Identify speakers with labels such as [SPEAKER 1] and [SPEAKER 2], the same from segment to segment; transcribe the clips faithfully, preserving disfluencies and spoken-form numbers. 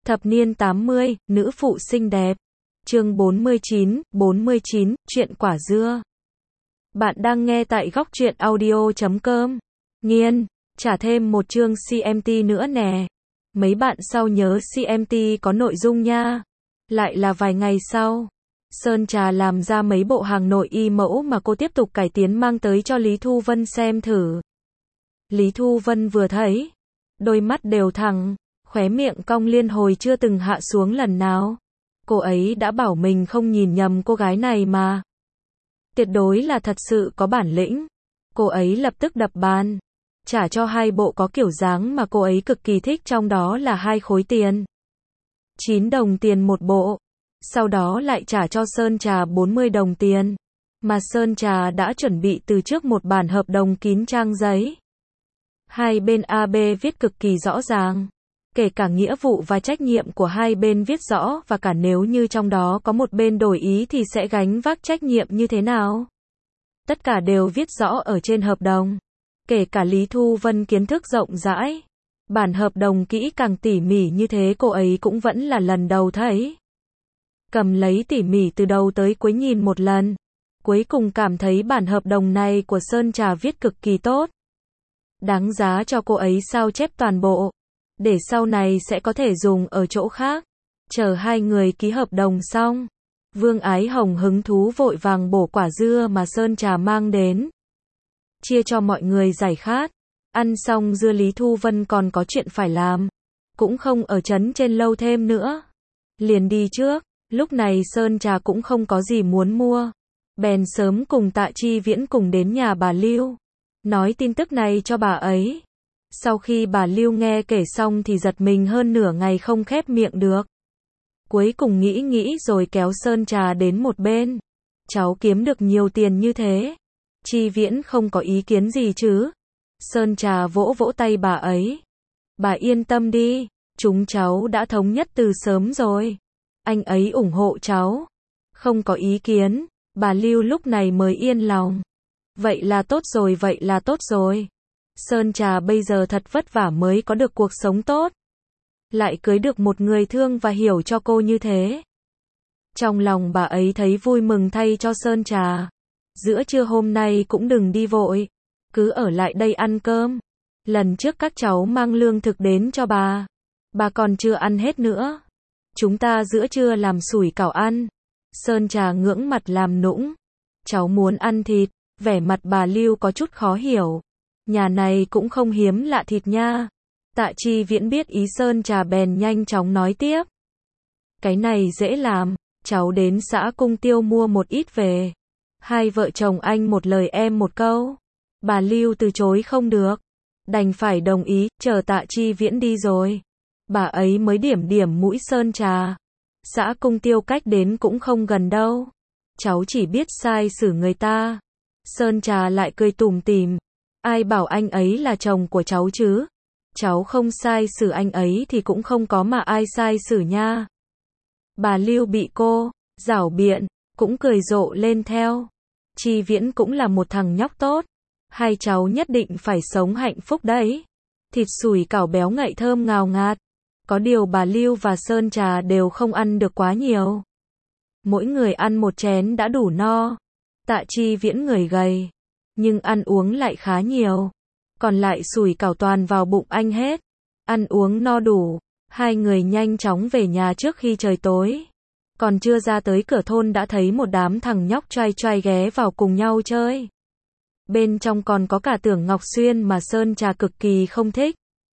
[SPEAKER 1] Thập niên tám mươi, nữ phụ xinh đẹp. Chương bốn mươi chín, bốn mươi chín, chuyện quả dưa. Bạn đang nghe tại góc truyện audio chấm com. Nghiên, trả thêm một chương xê em tê nữa nè. Mấy bạn sau nhớ xê em tê có nội dung nha. Lại là vài ngày sau. Sơn Trà làm ra mấy bộ hàng nội y mẫu mà cô tiếp tục cải tiến mang tới cho Lý Thu Vân xem thử. Lý Thu Vân vừa thấy, đôi mắt đều thẳng, khóe miệng cong liên hồi chưa từng hạ xuống lần nào. Cô ấy đã bảo mình không nhìn nhầm cô gái này mà. Tuyệt đối là thật sự có bản lĩnh. Cô ấy lập tức đập bàn, trả cho hai bộ có kiểu dáng mà cô ấy cực kỳ thích, trong đó là hai khối tiền. chín đồng tiền một bộ. Sau đó lại trả cho Sơn Trà bốn mươi đồng tiền. Mà Sơn Trà đã chuẩn bị từ trước một bản hợp đồng kín trang giấy. Hai bên a bê viết cực kỳ rõ ràng. Kể cả nghĩa vụ và trách nhiệm của hai bên viết rõ, và cả nếu như trong đó có một bên đổi ý thì sẽ gánh vác trách nhiệm như thế nào. Tất cả đều viết rõ ở trên hợp đồng. Kể cả Lý Thu Vân kiến thức rộng rãi. Bản hợp đồng kỹ càng tỉ mỉ như thế cô ấy cũng vẫn là lần đầu thấy. Cầm lấy tỉ mỉ từ đầu tới cuối nhìn một lần. Cuối cùng cảm thấy bản hợp đồng này của Sơn Trà viết cực kỳ tốt. Đáng giá cho cô ấy sao chép toàn bộ. Để sau này sẽ có thể dùng ở chỗ khác. Chờ hai người ký hợp đồng xong. Vương Ái Hồng hứng thú vội vàng bổ quả dưa mà Sơn Trà mang đến. Chia cho mọi người giải khát. Ăn xong dưa Lý Thu Vân còn có chuyện phải làm. Cũng không ở trấn trên lâu thêm nữa. Liền đi trước. Lúc này Sơn Trà cũng không có gì muốn mua. Bèn sớm cùng Tạ Chi Viễn cùng đến nhà bà Lưu. Nói tin tức này cho bà ấy. Sau khi bà Lưu nghe kể xong thì giật mình hơn nửa ngày không khép miệng được. Cuối cùng nghĩ nghĩ rồi kéo Sơn Trà đến một bên. Cháu kiếm được nhiều tiền như thế. Chi Viễn không có ý kiến gì chứ. Sơn Trà vỗ vỗ tay bà ấy. Bà yên tâm đi. Chúng cháu đã thống nhất từ sớm rồi. Anh ấy ủng hộ cháu. Không có ý kiến. Bà Lưu lúc này mới yên lòng. Vậy là tốt rồi, vậy là tốt rồi. Sơn Trà bây giờ thật vất vả mới có được cuộc sống tốt. Lại cưới được một người thương và hiểu cho cô như thế. Trong lòng bà ấy thấy vui mừng thay cho Sơn Trà. Giữa trưa hôm nay cũng đừng đi vội. Cứ ở lại đây ăn cơm. Lần trước các cháu mang lương thực đến cho bà. Bà còn chưa ăn hết nữa. Chúng ta giữa trưa làm sủi cảo ăn. Sơn Trà ngưỡng mặt làm nũng. Cháu muốn ăn thịt. Vẻ mặt bà Lưu có chút khó hiểu. Nhà này cũng không hiếm lạ thịt nha. Tạ Chi Viễn biết ý Sơn Trà bèn nhanh chóng nói tiếp. Cái này dễ làm. Cháu đến xã Cung Tiêu mua một ít về. Hai vợ chồng anh một lời em một câu. Bà Lưu từ chối không được. Đành phải đồng ý, chờ Tạ Chi Viễn đi rồi. Bà ấy mới điểm điểm mũi Sơn Trà. Xã Cung Tiêu cách đến cũng không gần đâu. Cháu chỉ biết sai xử người ta. Sơn Trà lại cười tủm tỉm. Ai bảo anh ấy là chồng của cháu chứ? Cháu không sai xử anh ấy thì cũng không có mà ai sai xử nha. Bà Lưu bị cô giảo biện, cũng cười rộ lên theo. Chi Viễn cũng là một thằng nhóc tốt. Hai cháu nhất định phải sống hạnh phúc đấy. Thịt sủi cảo béo ngậy thơm ngào ngạt. Có điều bà Lưu và Sơn Trà đều không ăn được quá nhiều. Mỗi người ăn một chén đã đủ no. Tạ Chi Viễn người gầy, nhưng ăn uống lại khá nhiều. Còn lại sủi cảo toàn vào bụng anh hết. Ăn uống no đủ, hai người nhanh chóng về nhà trước khi trời tối. Còn chưa ra tới cửa thôn đã thấy một đám thằng nhóc choai choai ghé vào cùng nhau chơi. Bên trong còn có cả Tưởng Ngọc Xuyên mà Sơn Trà cực kỳ không thích.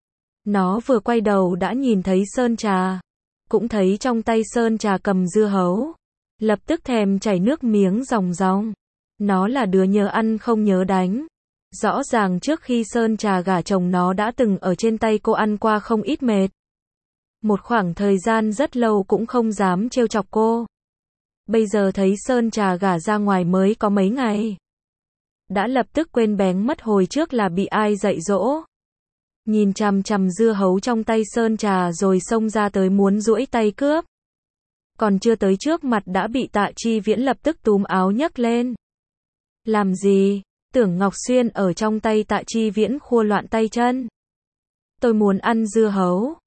[SPEAKER 1] Nó vừa quay đầu đã nhìn thấy Sơn Trà. Cũng thấy trong tay Sơn Trà cầm dưa hấu. Lập tức thèm chảy nước miếng ròng ròng. Nó là đứa nhớ ăn không nhớ đánh. Rõ ràng trước khi Sơn Trà gả chồng nó đã từng ở trên tay cô ăn qua không ít mệt. Một khoảng thời gian rất lâu cũng không dám trêu chọc cô. Bây giờ thấy Sơn Trà gả ra ngoài mới có mấy ngày. Đã lập tức quên bén mất hồi trước là bị ai dạy dỗ. Nhìn chằm chằm dưa hấu trong tay Sơn Trà rồi xông ra tới muốn duỗi tay cướp. Còn chưa tới trước mặt đã bị Tạ Chi Viễn lập tức túm áo nhấc lên. Làm gì? Tưởng Ngọc Xuyên ở trong tay Tạ Chi Viễn khua loạn tay chân. Tôi muốn ăn dưa hấu.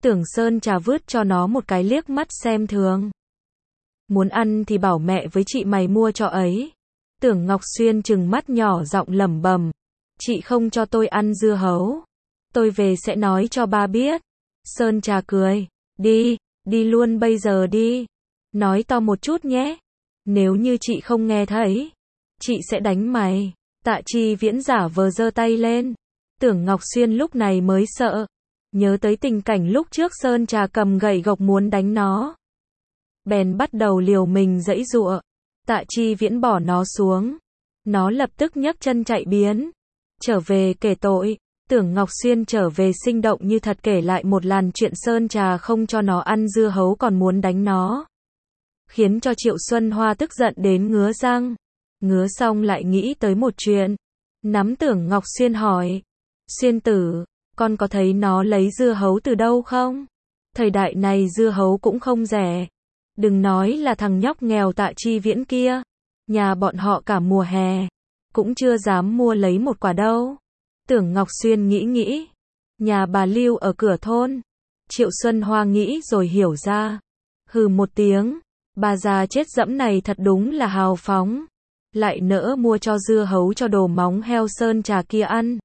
[SPEAKER 1] Tưởng Sơn Trà vứt cho nó một cái liếc mắt xem thường. Muốn ăn thì bảo mẹ với chị mày mua cho ấy. Tưởng Ngọc Xuyên trừng mắt nhỏ giọng lẩm bẩm, chị không cho tôi ăn dưa hấu. Tôi về sẽ nói cho ba biết. Sơn Trà cười, đi, đi luôn bây giờ đi. Nói to một chút nhé. Nếu như chị không nghe thấy, chị sẽ đánh mày. Tạ Chi Viễn giả vờ giơ tay lên. Tưởng Ngọc Xuyên lúc này mới sợ. Nhớ tới tình cảnh lúc trước Sơn Trà cầm gậy gộc muốn đánh nó. Bèn bắt đầu liều mình giãy giụa. Tạ Chi Viễn bỏ nó xuống. Nó lập tức nhấc chân chạy biến. Trở về kể tội. Tưởng Ngọc Xuyên trở về sinh động như thật kể lại một làn chuyện Sơn Trà không cho nó ăn dưa hấu còn muốn đánh nó. Khiến cho Triệu Xuân Hoa tức giận đến ngứa răng. Ngứa xong lại nghĩ tới một chuyện. Nắm Tưởng Ngọc Xuyên hỏi. Xuyên tử, con có thấy nó lấy dưa hấu từ đâu không? Thời đại này dưa hấu cũng không rẻ. Đừng nói là thằng nhóc nghèo Tạ Chi Viễn kia. Nhà bọn họ cả mùa hè cũng chưa dám mua lấy một quả đâu. Tưởng Ngọc Xuyên nghĩ nghĩ. Nhà bà Lưu ở cửa thôn. Triệu Xuân Hoa nghĩ rồi hiểu ra. Hừ một tiếng. Bà già chết dẫm này thật đúng là hào phóng. Lại nỡ mua cho dưa hấu cho đồ móng heo Sơn Trà kia ăn.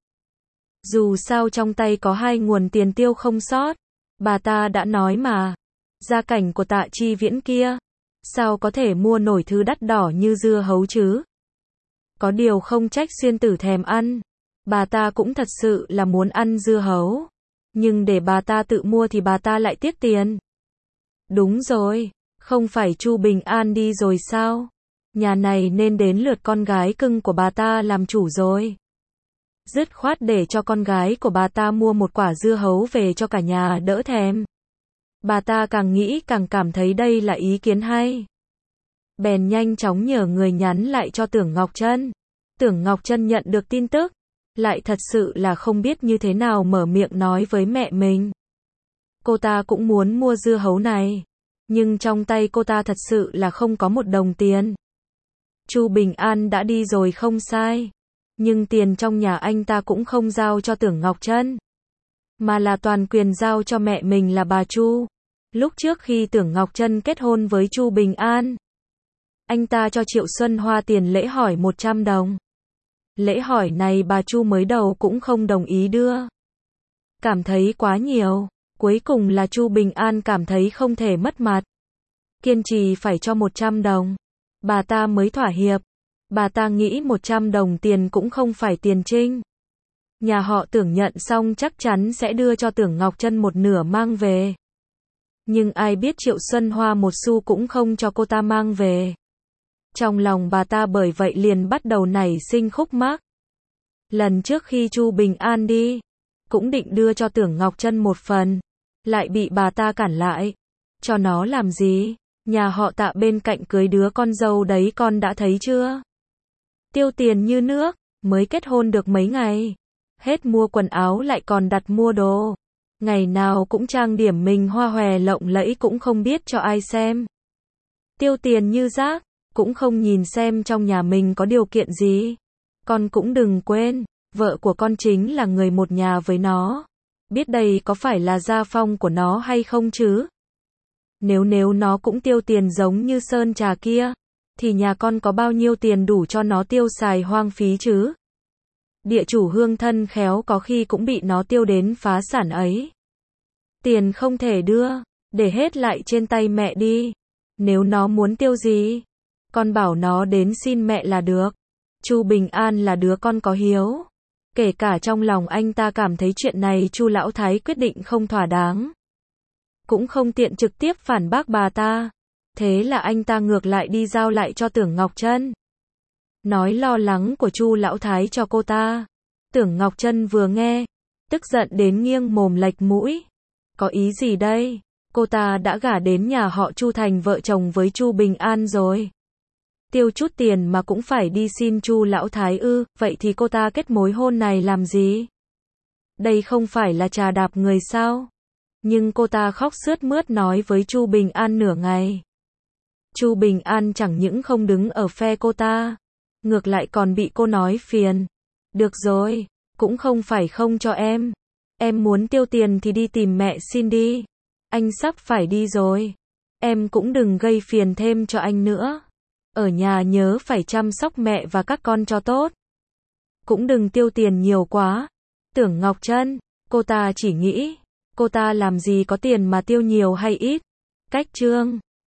[SPEAKER 1] Dù sao trong tay có hai nguồn tiền tiêu không sót. Bà ta đã nói mà. Gia cảnh của Tạ Chi Viễn kia. Sao có thể mua nổi thứ đắt đỏ như dưa hấu chứ? Có điều không trách Xuyên tử thèm ăn. Bà ta cũng thật sự là muốn ăn dưa hấu. Nhưng để bà ta tự mua thì bà ta lại tiếc tiền. Đúng rồi. Không phải Chu Bình An đi rồi sao? Nhà này nên đến lượt con gái cưng của bà ta làm chủ rồi. Dứt khoát để cho con gái của bà ta mua một quả dưa hấu về cho cả nhà đỡ thèm. Bà ta càng nghĩ càng cảm thấy đây là ý kiến hay. Bèn nhanh chóng nhờ người nhắn lại cho Tưởng Ngọc Trân. Tưởng Ngọc Trân nhận được tin tức. Lại thật sự là không biết như thế nào mở miệng nói với mẹ mình. Cô ta cũng muốn mua dưa hấu này. Nhưng trong tay cô ta thật sự là không có một đồng tiền. Chu Bình An đã đi rồi không sai. Nhưng tiền trong nhà anh ta cũng không giao cho Tưởng Ngọc Trân. Mà là toàn quyền giao cho mẹ mình là bà Chu. Lúc trước khi Tưởng Ngọc Trân kết hôn với Chu Bình An. Anh ta cho Triệu Xuân Hoa tiền lễ hỏi một trăm đồng. Lễ hỏi này bà Chu mới đầu cũng không đồng ý đưa. Cảm thấy quá nhiều. Cuối cùng là Chu Bình An cảm thấy không thể mất mặt. Kiên trì phải cho một trăm đồng. Bà ta mới thỏa hiệp. Bà ta nghĩ một trăm đồng tiền cũng không phải tiền trinh. Nhà họ Tưởng nhận xong chắc chắn sẽ đưa cho Tưởng Ngọc Trân một nửa mang về. Nhưng ai biết Triệu Xuân Hoa một xu cũng không cho cô ta mang về. Trong lòng bà ta bởi vậy liền bắt đầu nảy sinh khúc mắc. Lần trước khi Chu Bình An đi, cũng định đưa cho Tưởng Ngọc Trân một phần. Lại bị bà ta cản lại. Cho nó làm gì? Nhà họ Tạ bên cạnh cưới đứa con dâu đấy con đã thấy chưa? Tiêu tiền như nước, mới kết hôn được mấy ngày. Hết mua quần áo lại còn đặt mua đồ. Ngày nào cũng trang điểm mình hoa hòe lộng lẫy cũng không biết cho ai xem. Tiêu tiền như rác, cũng không nhìn xem trong nhà mình có điều kiện gì. Con cũng đừng quên, vợ của con chính là người một nhà với nó. Biết đây có phải là gia phong của nó hay không chứ? Nếu nếu nó cũng tiêu tiền giống như Sơn Trà kia, thì nhà con có bao nhiêu tiền đủ cho nó tiêu xài hoang phí chứ? Địa chủ hương thân khéo có khi cũng bị nó tiêu đến phá sản ấy. Tiền không thể đưa, để hết lại trên tay mẹ đi. Nếu nó muốn tiêu gì, con bảo nó đến xin mẹ là được. Chu Bình An là đứa con có hiếu. Kể cả trong lòng anh ta cảm thấy chuyện này Chu lão thái quyết định không thỏa đáng. Cũng không tiện trực tiếp phản bác bà ta. Thế là anh ta ngược lại đi giao lại cho Tưởng Ngọc Trân. Nói lo lắng của Chu lão thái cho cô ta. Tưởng Ngọc Trân vừa nghe, tức giận đến nghiêng mồm lệch mũi. Có ý gì đây? Cô ta đã gả đến nhà họ Chu thành vợ chồng với Chu Bình An rồi. Tiêu chút tiền mà cũng phải đi xin Chu lão thái ư? Vậy thì cô ta kết mối hôn này làm gì? Đây không phải là trà đạp người sao? Nhưng cô ta khóc sướt mướt nói với Chu Bình An nửa ngày. Chu Bình An chẳng những không đứng ở phe cô ta, ngược lại còn bị cô nói phiền. Được rồi, cũng không phải không cho em. Em muốn tiêu tiền thì đi tìm mẹ xin đi. Anh sắp phải đi rồi. Em cũng đừng gây phiền thêm cho anh nữa. Ở nhà nhớ phải chăm sóc mẹ và các con cho tốt. Cũng đừng tiêu tiền nhiều quá. Tưởng Ngọc Trân, cô ta chỉ nghĩ, cô ta làm gì có tiền mà tiêu nhiều hay ít. Cách Trương